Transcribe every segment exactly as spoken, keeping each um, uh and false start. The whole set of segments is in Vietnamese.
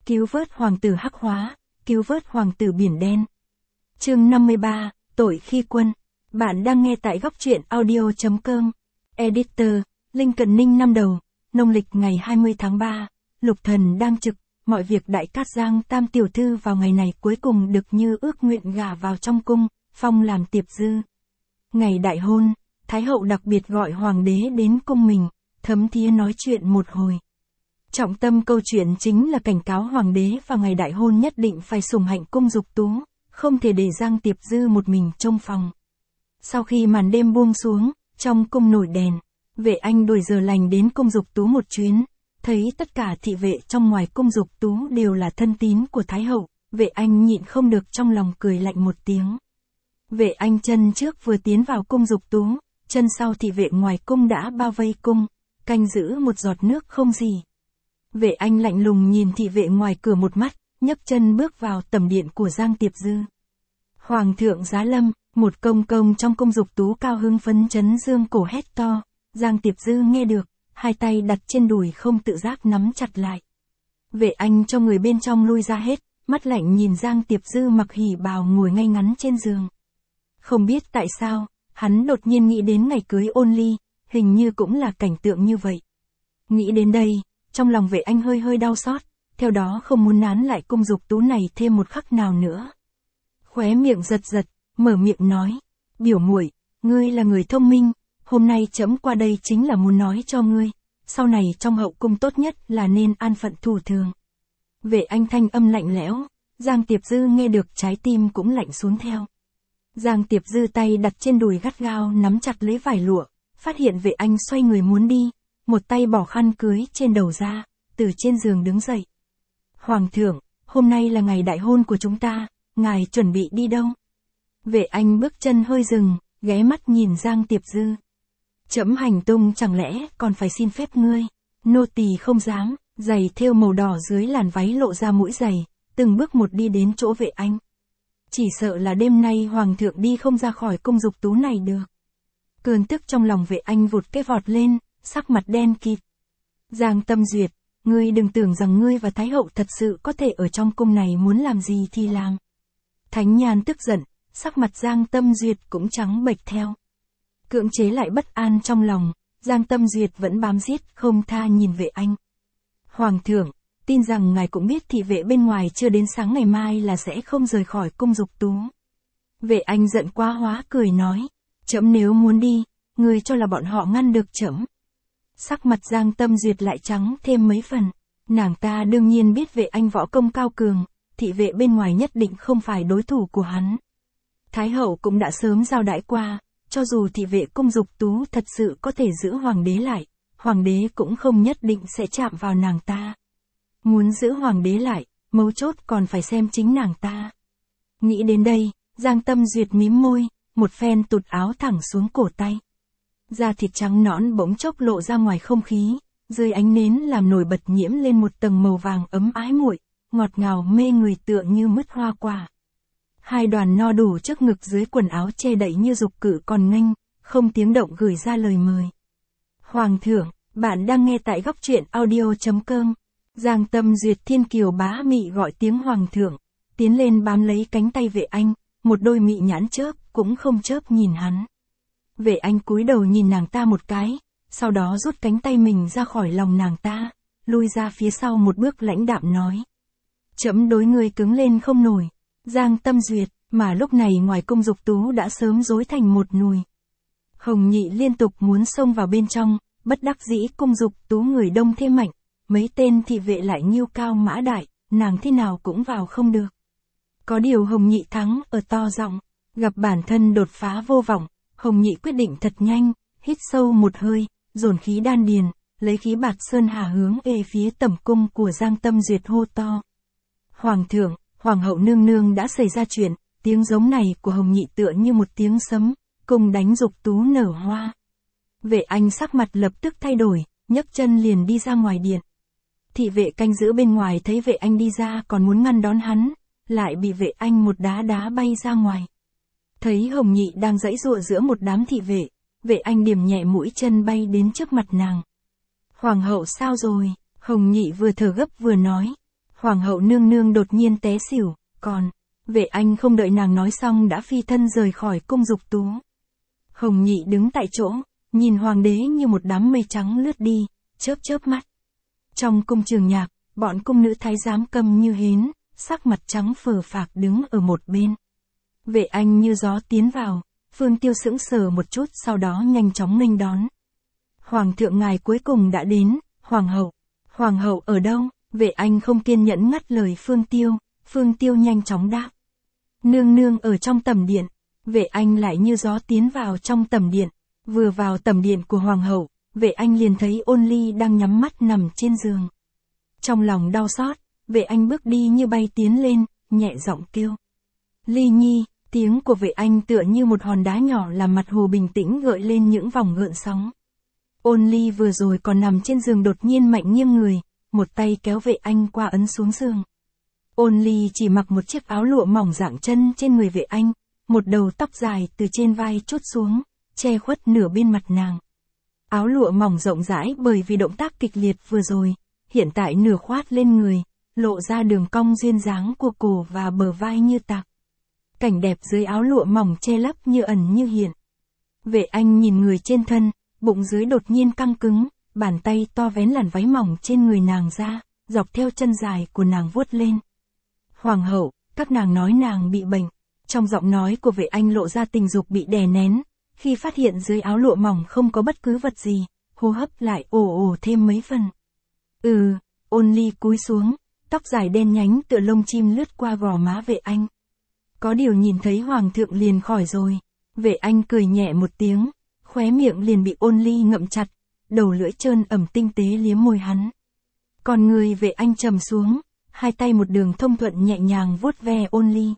Cứu vớt hoàng tử hắc hóa, cứu vớt hoàng tử biển đen. Chương năm mươi ba, tội khi quân. Bạn đang nghe tại góc truyện audio chấm com. Editor, Lincoln Ninh năm đầu, nông lịch ngày hai mươi tháng ba, Lục Thần đang trực, mọi việc đại cát Giang Tam tiểu thư vào ngày này cuối cùng được như ước nguyện gả vào trong cung, phong làm tiệp dư. Ngày đại hôn, Thái hậu đặc biệt gọi hoàng đế đến cung mình, thấm thía nói chuyện một hồi. Trọng tâm câu chuyện chính là cảnh cáo hoàng đế vào ngày đại hôn nhất định phải sủng hạnh cung dục tú, không thể để Giang Tiệp Dư một mình trông phòng. Sau khi màn đêm buông xuống, trong cung nổi đèn, Vệ Anh đuổi giờ lành đến cung dục tú một chuyến, thấy tất cả thị vệ trong ngoài cung dục tú đều là thân tín của Thái hậu, Vệ Anh nhịn không được trong lòng cười lạnh một tiếng. Vệ Anh chân trước vừa tiến vào cung dục tú, chân sau thị vệ ngoài cung đã bao vây cung, canh giữ một giọt nước không gì. Vệ Anh lạnh lùng nhìn thị vệ ngoài cửa một mắt, nhấc chân bước vào tẩm điện của Giang Tiệp Dư. Hoàng thượng giá lâm, một công công trong cung dục tú cao hứng phấn chấn dương cổ hét to. Giang Tiệp Dư nghe được, hai tay đặt trên đùi không tự giác nắm chặt lại. Vệ Anh cho người bên trong lui ra hết, mắt lạnh nhìn Giang Tiệp Dư mặc hỉ bào ngồi ngay ngắn trên giường. Không biết tại sao, hắn đột nhiên nghĩ đến ngày cưới Ôn Ly, hình như cũng là cảnh tượng như vậy. Nghĩ đến đây, trong lòng Vệ Anh hơi hơi đau xót, theo đó không muốn nán lại cung dục tú này thêm một khắc nào nữa. Khóe miệng giật giật, mở miệng nói, biểu muội, ngươi là người thông minh, hôm nay trẫm qua đây chính là muốn nói cho ngươi, sau này trong hậu cung tốt nhất là nên an phận thủ thường. Vệ Anh thanh âm lạnh lẽo, Giang Tiệp Dư nghe được trái tim cũng lạnh xuống theo. Giang Tiệp Dư tay đặt trên đùi gắt gao nắm chặt lấy vải lụa, phát hiện Vệ Anh xoay người muốn đi, một tay bỏ khăn cưới trên đầu ra, từ trên giường đứng dậy. Hoàng thượng, hôm nay là ngày đại hôn của chúng ta, ngài chuẩn bị đi đâu? Vệ Anh bước chân hơi dừng, ghé mắt nhìn Giang Tiệp Dư. Trẫm hành tung chẳng lẽ còn phải xin phép ngươi? Nô tỳ không dám, giày thêu màu đỏ dưới làn váy lộ ra mũi giày, từng bước một đi đến chỗ Vệ Anh. Chỉ sợ là đêm nay hoàng thượng đi không ra khỏi cung dục tú này được. Cơn tức trong lòng Vệ Anh vụt cái vọt lên, sắc mặt đen kịt. Giang Tâm Duyệt, ngươi đừng tưởng rằng ngươi và Thái hậu thật sự có thể ở trong cung này muốn làm gì thì làm. Thánh Nhan tức giận, sắc mặt Giang Tâm Duyệt cũng trắng bệch theo. Cưỡng chế lại bất an trong lòng, Giang Tâm Duyệt vẫn bám giết không tha nhìn Vệ Anh. Hoàng thượng, tin rằng ngài cũng biết thị vệ bên ngoài chưa đến sáng ngày mai là sẽ không rời khỏi cung dục tú. Vệ Anh giận quá hóa cười nói, trẫm nếu muốn đi, ngươi cho là bọn họ ngăn được trẫm? Sắc mặt Giang Tâm Duyệt lại trắng thêm mấy phần, nàng ta đương nhiên biết Vệ Anh võ công cao cường, thị vệ bên ngoài nhất định không phải đối thủ của hắn. Thái hậu cũng đã sớm giao đãi qua, cho dù thị vệ cung dục tú thật sự có thể giữ hoàng đế lại, hoàng đế cũng không nhất định sẽ chạm vào nàng ta. Muốn giữ hoàng đế lại, mấu chốt còn phải xem chính nàng ta. Nghĩ đến đây, Giang Tâm Duyệt mím môi, một phen tụt áo thẳng xuống cổ tay. Da thịt trắng nõn bỗng chốc lộ ra ngoài không khí, dưới ánh nến làm nổi bật nhiễm lên một tầng màu vàng ấm ái muội, ngọt ngào mê người tựa như mứt hoa quả. Hai đoàn no đủ trước ngực dưới quần áo che đậy như dục cử còn nghênh, không tiếng động gửi ra lời mời. Hoàng thượng, bạn đang nghe tại góc truyện audio chấm com. Giang Tâm Duyệt thiên kiều bá mị gọi tiếng hoàng thượng, tiến lên bám lấy cánh tay Vệ Anh, một đôi mị nhãn chớp cũng không chớp nhìn hắn. Vệ Anh cúi đầu nhìn nàng ta một cái, sau đó rút cánh tay mình ra khỏi lòng nàng ta, lui ra phía sau một bước lãnh đạm nói. Trẫm đối ngươi cứng lên không nổi. Giang Tâm Duyệt, mà lúc này ngoài cung dục tú đã sớm rối thành một nùi. Hồng Nhị liên tục muốn xông vào bên trong, bất đắc dĩ cung dục tú người đông thêm mạnh, mấy tên thị vệ lại nhiêu cao mã đại, nàng thế nào cũng vào không được. Có điều Hồng Nhị thắng ở to giọng, gặp bản thân đột phá vô vọng, Hồng Nhị quyết định thật nhanh, hít sâu một hơi, dồn khí đan điền, lấy khí bạt sơn hà hướng về phía tẩm cung của Giang Tâm Duyệt hô to. Hoàng thượng, Hoàng hậu nương nương đã xảy ra chuyện, tiếng giống này của Hồng Nhị tựa như một tiếng sấm, cùng đánh dục tú nở hoa. Vệ Anh sắc mặt lập tức thay đổi, nhấc chân liền đi ra ngoài điện. Thị vệ canh giữ bên ngoài thấy Vệ Anh đi ra còn muốn ngăn đón hắn, lại bị Vệ Anh một đá đá bay ra ngoài. Thấy Hồng Nhị đang giãy giụa giữa một đám thị vệ, Vệ Anh điểm nhẹ mũi chân bay đến trước mặt nàng. Hoàng hậu sao rồi? Hồng Nhị vừa thở gấp vừa nói. Hoàng hậu nương nương đột nhiên té xỉu, còn, Vệ Anh không đợi nàng nói xong đã phi thân rời khỏi cung dục tú. Hồng Nhị đứng tại chỗ, nhìn hoàng đế như một đám mây trắng lướt đi, chớp chớp mắt. Trong cung trường nhạc, bọn cung nữ thái giám câm như hến, sắc mặt trắng phờ phạc đứng ở một bên. Vệ Anh như gió tiến vào, Phương Tiêu sững sờ một chút sau đó nhanh chóng nghênh đón. Hoàng thượng ngài cuối cùng đã đến, Hoàng hậu. Hoàng hậu ở đâu? Vệ Anh không kiên nhẫn ngắt lời Phương Tiêu, Phương Tiêu nhanh chóng đáp. Nương nương ở trong tẩm điện. Vệ Anh lại như gió tiến vào trong tẩm điện. Vừa vào tẩm điện của Hoàng hậu, Vệ Anh liền thấy Ôn Ly đang nhắm mắt nằm trên giường. Trong lòng đau xót, Vệ Anh bước đi như bay tiến lên, nhẹ giọng kêu. Ly Nhi, tiếng của Vệ Anh tựa như một hòn đá nhỏ làm mặt hồ bình tĩnh gợi lên những vòng gợn sóng. Ôn Ly vừa rồi còn nằm trên giường đột nhiên mạnh nghiêng người, một tay kéo Vệ Anh qua ấn xuống giường. Ôn Ly chỉ mặc một chiếc áo lụa mỏng dạng chân trên người Vệ Anh, một đầu tóc dài từ trên vai trút xuống, che khuất nửa bên mặt nàng. Áo lụa mỏng rộng rãi bởi vì động tác kịch liệt vừa rồi, hiện tại nửa khoát lên người, lộ ra đường cong duyên dáng của cổ và bờ vai như tạc. Cảnh đẹp dưới áo lụa mỏng che lấp như ẩn như hiện. Vệ Anh nhìn người trên thân, bụng dưới đột nhiên căng cứng, bàn tay to vén làn váy mỏng trên người nàng ra, dọc theo chân dài của nàng vuốt lên. Hoàng hậu, các nàng nói nàng bị bệnh. Trong giọng nói của Vệ Anh lộ ra tình dục bị đè nén, khi phát hiện dưới áo lụa mỏng không có bất cứ vật gì, hô hấp lại ồ ồ thêm mấy phần. Ừ, Ôn Ly cúi xuống, tóc dài đen nhánh tựa lông chim lướt qua gò má Vệ Anh. Có điều nhìn thấy Hoàng thượng liền khỏi rồi. Vệ Anh cười nhẹ một tiếng, khóe miệng liền bị Ôn Ly ngậm chặt, đầu lưỡi trơn ẩm tinh tế liếm môi hắn. Còn người Vệ Anh trầm xuống, hai tay một đường thông thuận nhẹ nhàng vuốt ve Ôn Ly.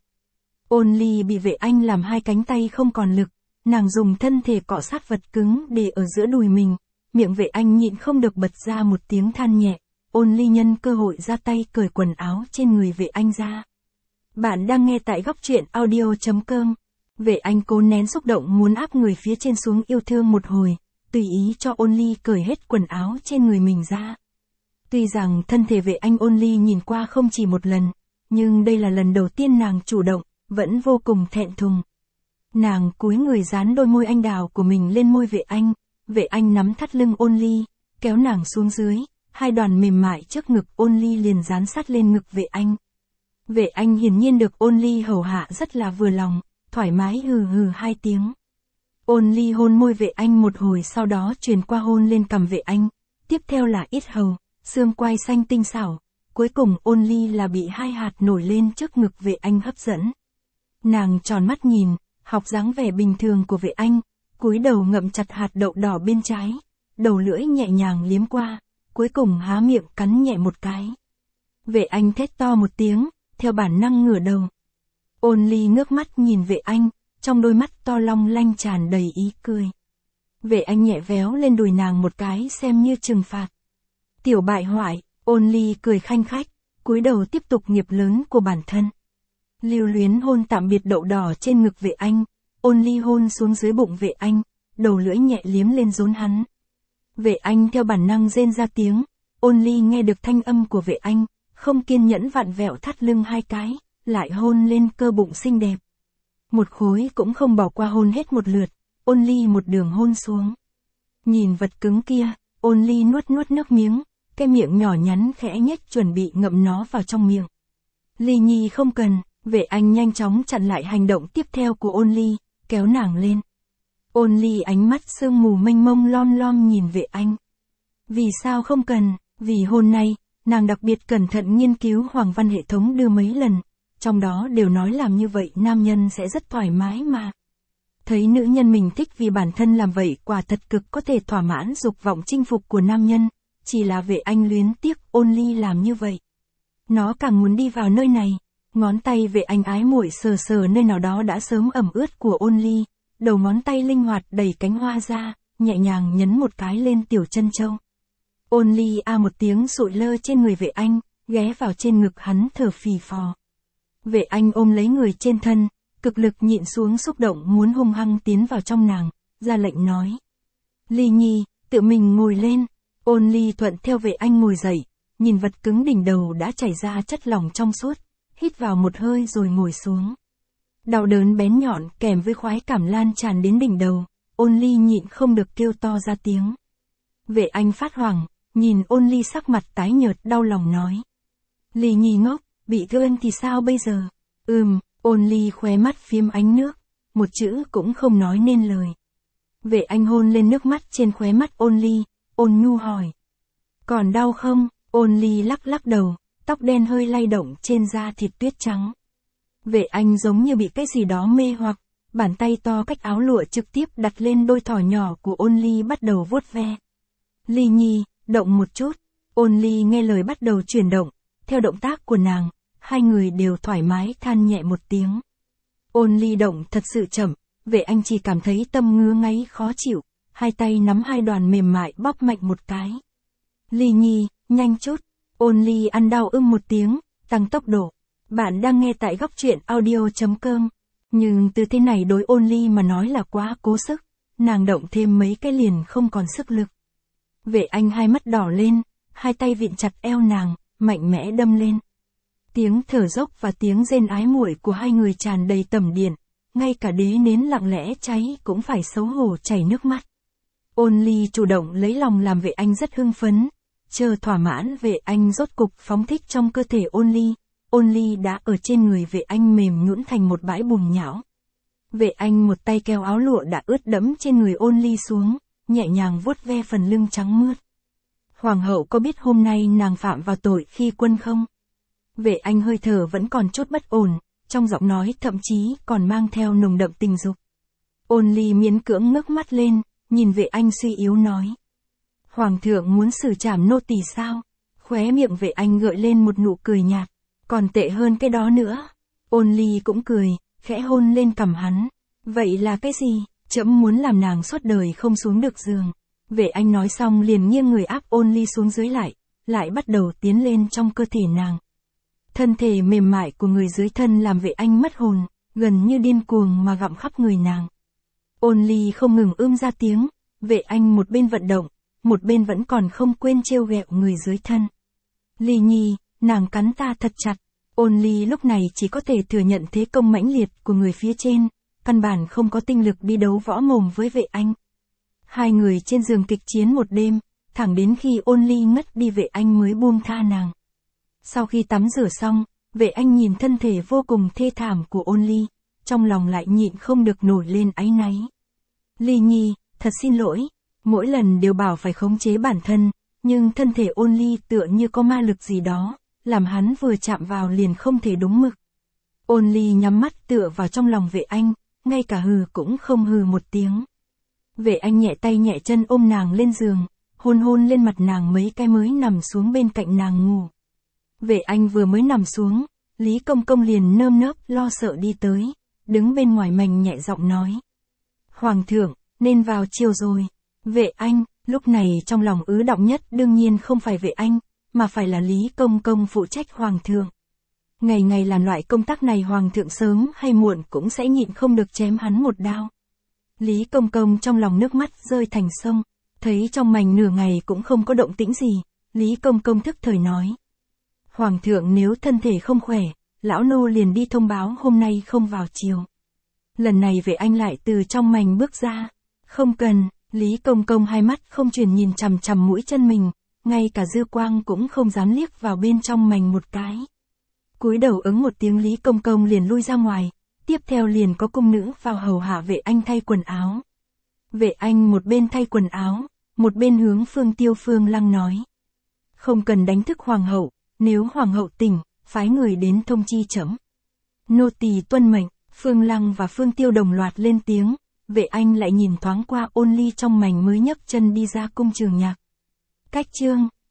Ôn Ly bị Vệ Anh làm hai cánh tay không còn lực, nàng dùng thân thể cọ sát vật cứng để ở giữa đùi mình, miệng Vệ Anh nhịn không được bật ra một tiếng than nhẹ. Ôn Ly nhân cơ hội ra tay cởi quần áo trên người Vệ Anh ra. Bạn đang nghe tại góc truyện audio chấm com. Vệ Anh cố nén xúc động muốn áp người phía trên xuống yêu thương một hồi, tùy ý cho Ôn Ly cởi hết quần áo trên người mình ra. Tuy rằng thân thể Vệ Anh Ôn Ly nhìn qua không chỉ một lần, nhưng đây là lần đầu tiên nàng chủ động, vẫn vô cùng thẹn thùng. Nàng cúi người dán đôi môi anh đào của mình lên môi Vệ Anh, Vệ Anh nắm thắt lưng Ôn Ly, kéo nàng xuống dưới, hai đoàn mềm mại trước ngực Ôn Ly liền dán sát lên ngực Vệ Anh. Vệ Anh hiển nhiên được Ôn Ly hầu hạ rất là vừa lòng, thoải mái hừ hừ hai tiếng. Ôn Ly hôn môi Vệ Anh một hồi sau đó truyền qua hôn lên cằm Vệ Anh, tiếp theo là yết hầu, xương quai xanh tinh xảo, cuối cùng Ôn Ly là bị hai hạt nổi lên trước ngực Vệ Anh hấp dẫn. Nàng tròn mắt nhìn, học dáng vẻ bình thường của Vệ Anh, cúi đầu ngậm chặt hạt đậu đỏ bên trái, đầu lưỡi nhẹ nhàng liếm qua, cuối cùng há miệng cắn nhẹ một cái. Vệ Anh thét to một tiếng, theo bản năng ngửa đầu. Ôn Ly ngước mắt nhìn Vệ Anh, trong đôi mắt to long lanh tràn đầy ý cười. Vệ Anh nhẹ véo lên đùi nàng một cái xem như trừng phạt. Tiểu bại hoại, Ôn Ly cười khanh khách, cúi đầu tiếp tục nghiệp lớn của bản thân. Lưu luyến hôn tạm biệt đậu đỏ trên ngực Vệ Anh, Ôn Ly hôn xuống dưới bụng Vệ Anh, đầu lưỡi nhẹ liếm lên rốn hắn. Vệ Anh theo bản năng rên ra tiếng, Ôn Ly nghe được thanh âm của Vệ Anh, không kiên nhẫn vặn vẹo thắt lưng hai cái, lại hôn lên cơ bụng xinh đẹp. Một khối cũng không bỏ qua hôn hết một lượt, Ôn Ly một đường hôn xuống. Nhìn vật cứng kia, Ôn Ly nuốt nuốt nước miếng, cái miệng nhỏ nhắn khẽ nhếch chuẩn bị ngậm nó vào trong miệng. Ly Nhi không cần, Vệ Anh nhanh chóng chặn lại hành động tiếp theo của Ôn Ly, kéo nàng lên. Ôn Ly ánh mắt sương mù mênh mông lom lom nhìn Vệ Anh. Vì sao không cần, vì hôm nay, nàng đặc biệt cẩn thận nghiên cứu Hoàng văn hệ thống đưa mấy lần, trong đó đều nói làm như vậy nam nhân sẽ rất thoải mái mà. Thấy nữ nhân mình thích vì bản thân làm vậy quả thật cực có thể thỏa mãn dục vọng chinh phục của nam nhân, chỉ là Vệ Anh luyến tiếc Ôn Ly làm như vậy. Nó càng muốn đi vào nơi này, ngón tay Vệ Anh ái muội sờ sờ nơi nào đó đã sớm ẩm ướt của Ôn Ly, đầu ngón tay linh hoạt đẩy cánh hoa ra, nhẹ nhàng nhấn một cái lên tiểu chân châu. Ôn Ly a một tiếng sụi lơ trên người Vệ Anh, ghé vào trên ngực hắn thở phì phò. Vệ Anh ôm lấy người trên thân, cực lực nhịn xuống xúc động muốn hung hăng tiến vào trong nàng, ra lệnh nói. Ly Nhi, tự mình ngồi lên. Ôn Ly thuận theo Vệ Anh ngồi dậy, nhìn vật cứng đỉnh đầu đã chảy ra chất lỏng trong suốt, hít vào một hơi rồi ngồi xuống. Đau đớn bén nhọn kèm với khoái cảm lan tràn đến đỉnh đầu, Ôn Ly nhịn không được kêu to ra tiếng. Vệ Anh phát hoảng, nhìn Ôn Ly sắc mặt tái nhợt đau lòng nói. Ly Nhi ngốc, bị thương thì sao bây giờ? Ừm, Ôn Ly khóe mắt phiếm ánh nước, một chữ cũng không nói nên lời. Vệ Anh hôn lên nước mắt trên khóe mắt Ôn Ly, ôn nhu hỏi. Còn đau không? Ôn Ly lắc lắc đầu, tóc đen hơi lay động trên da thịt tuyết trắng. Vệ Anh giống như bị cái gì đó mê hoặc, bàn tay to cách áo lụa trực tiếp đặt lên đôi thỏ nhỏ của Ôn Ly bắt đầu vuốt ve. Ly Nhi, động một chút. Ôn Ly nghe lời bắt đầu chuyển động, theo động tác của nàng, hai người đều thoải mái than nhẹ một tiếng. Ôn Ly động thật sự chậm, Vệ Anh chỉ cảm thấy tâm ngứa ngáy khó chịu, hai tay nắm hai đoàn mềm mại bóp mạnh một cái. Ly Nhi, nhanh chút. Ôn Ly ăn đau ưng một tiếng, tăng tốc độ. Bạn đang nghe tại góc truyện audio chấm com. Nhưng từ thế này đối Ôn Ly mà nói là quá cố sức, nàng động thêm mấy cái liền không còn sức lực. Vệ Anh hai mắt đỏ lên, hai tay vịn chặt eo nàng, mạnh mẽ đâm lên. Tiếng thở dốc và tiếng rên ái muội của hai người tràn đầy tầm điện, ngay cả đế nến lặng lẽ cháy cũng phải xấu hổ chảy nước mắt. Ôn Ly chủ động lấy lòng làm Vệ Anh rất hưng phấn, chờ thỏa mãn Vệ Anh rốt cục phóng thích trong cơ thể Ôn Ly. Ôn Ly đã ở trên người Vệ Anh mềm nhũn thành một bãi bùn nhão. Vệ Anh một tay kéo áo lụa đã ướt đẫm trên người Ôn Ly xuống, nhẹ nhàng vuốt ve phần lưng trắng mướt. Hoàng hậu có biết hôm nay nàng phạm vào tội khi quân không? Vệ Anh hơi thở vẫn còn chút bất ổn, trong giọng nói thậm chí còn mang theo nồng đậm tình dục. Ôn Ly miễn cưỡng ngước mắt lên, nhìn Vệ Anh suy yếu nói. Hoàng thượng muốn xử trảm nô tỳ sao? Khóe miệng Vệ Anh gợi lên một nụ cười nhạt. Còn tệ hơn cái đó nữa. Ôn Ly cũng cười, khẽ hôn lên cằm hắn. Vậy là cái gì? Trẫm muốn làm nàng suốt đời không xuống được giường. Vệ Anh nói xong liền nghiêng người áp Ôn Ly xuống dưới lại, lại bắt đầu tiến lên trong cơ thể nàng. Thân thể mềm mại của người dưới thân làm Vệ Anh mất hồn, gần như điên cuồng mà gặm khắp người nàng. Ôn Ly không ngừng ưm ra tiếng, Vệ Anh một bên vận động, một bên vẫn còn không quên trêu ghẹo người dưới thân. Ly Nhi, nàng cắn ta thật chặt. Ôn Ly lúc này chỉ có thể thừa nhận thế công mãnh liệt của người phía trên, căn bản không có tinh lực đi đấu võ mồm với Vệ Anh. Hai người trên giường kịch chiến một đêm, thẳng đến khi Ôn Ly ngất đi Vệ Anh mới buông tha nàng. Sau khi tắm rửa xong, Vệ Anh nhìn thân thể vô cùng thê thảm của Ôn Ly, trong lòng lại nhịn không được nổi lên áy náy. Ly Nhi, thật xin lỗi, mỗi lần đều bảo phải khống chế bản thân, nhưng thân thể Ôn Ly tựa như có ma lực gì đó, làm hắn vừa chạm vào liền không thể đúng mực. Ôn Ly nhắm mắt tựa vào trong lòng Vệ Anh, ngay cả hừ cũng không hừ một tiếng. Vệ Anh nhẹ tay nhẹ chân ôm nàng lên giường, hôn hôn lên mặt nàng mấy cái mới nằm xuống bên cạnh nàng ngủ. Vệ Anh vừa mới nằm xuống, Lý Công Công liền nơm nớp lo sợ đi tới, đứng bên ngoài mành nhẹ giọng nói. Hoàng thượng, nên vào chiều rồi. Vệ Anh, lúc này trong lòng ứ động nhất đương nhiên không phải Vệ Anh, mà phải là Lý Công Công phụ trách Hoàng thượng. Ngày ngày làm loại công tác này Hoàng thượng sớm hay muộn cũng sẽ nhịn không được chém hắn một đao. Lý Công Công trong lòng nước mắt rơi thành sông, thấy trong mành nửa ngày cũng không có động tĩnh gì, Lý Công Công thức thời nói. Hoàng thượng nếu thân thể không khỏe, lão nô liền đi thông báo hôm nay không vào chiều. Lần này Vệ Anh lại từ trong mành bước ra. Không cần, Lý Công Công hai mắt không chuyển nhìn chằm chằm mũi chân mình, ngay cả dư quang cũng không dám liếc vào bên trong mành một cái. Cúi đầu ứng một tiếng Lý Công Công liền lui ra ngoài, tiếp theo liền có cung nữ vào hầu hạ Vệ Anh thay quần áo. Vệ Anh một bên thay quần áo, một bên hướng Phương Tiêu Phương Lăng nói. Không cần đánh thức Hoàng hậu, nếu Hoàng hậu tỉnh, phái người đến thông chi trẫm. Nô tỳ tuân mệnh. Phương Lăng và Phương Tiêu đồng loạt lên tiếng, Vệ Anh lại nhìn thoáng qua Ôn Ly trong mành mới nhấc chân đi ra cung trường nhạc. Cách chương